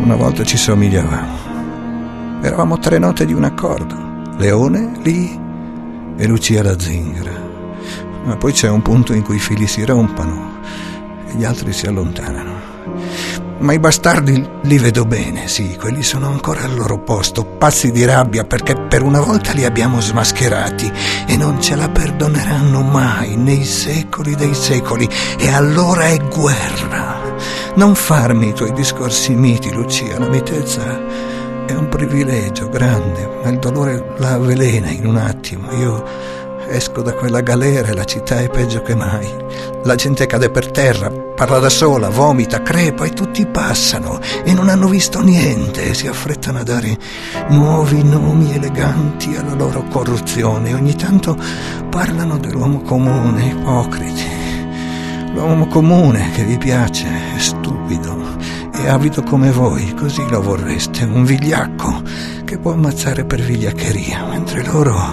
Una volta ci somigliavamo. Eravamo 3 note di un accordo. Leone, lì, e Lucia la zingara. Ma poi c'è un punto in cui i fili si rompono e gli altri si allontanano. Ma i bastardi li vedo bene, sì, quelli sono ancora al loro posto, pazzi di rabbia perché per una volta li abbiamo smascherati e non ce la perdoneranno mai, nei secoli dei secoli, e allora è guerra. Non farmi i tuoi discorsi miti, Lucia, la mitezza è un privilegio grande, ma il dolore la avvelena in un attimo. Io esco da quella galera e la città è peggio che mai. La gente cade per terra, parla da sola, vomita, crepa e tutti passano e non hanno visto niente e si affrettano a dare nuovi nomi eleganti alla loro corruzione. Ogni tanto parlano dell'uomo comune, ipocriti. L'uomo comune che vi piace è stupido e avido come voi, così lo vorreste, un vigliacco che può ammazzare per vigliaccheria, mentre loro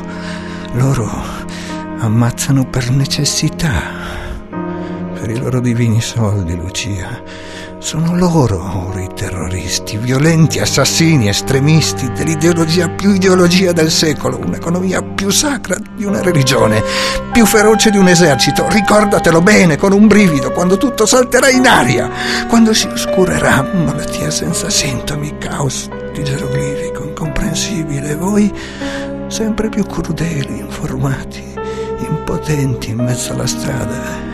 ammazzano per necessità, per i loro divini soldi, Lucia. Sono loro ora i terroristi, violenti, assassini, estremisti dell'ideologia più ideologia del secolo, un'economia più sacra di una religione, più feroce di un esercito. Ricordatelo bene, con un brivido, quando tutto salterà in aria, quando si oscurerà, malattia senza sintomi, caos di geroglifico incomprensibile. Voi sempre più crudeli, informati, impotenti in mezzo alla strada.